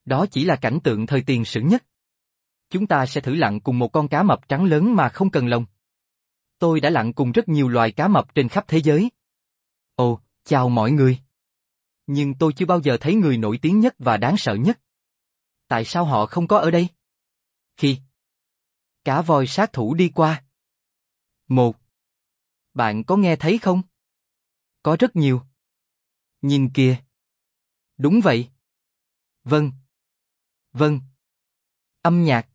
Đó chỉ là cảnh tượng thời tiền sử nhất. Chúng ta sẽ thử lặn cùng một con cá mập trắng lớn mà không cần lông. Tôi đã lặn cùng rất nhiều loài cá mập trên khắp thế giới. Ồ, chào mọi người. Nhưng tôi chưa bao giờ thấy người nổi tiếng nhất và đáng sợ nhất. Tại sao họ không có ở đây? Khi cá voi sát thủ đi qua. Một. Bạn có nghe thấy không? Có rất nhiều. Nhìn kìa. Đúng vậy. Vâng. Vâng. Âm nhạc.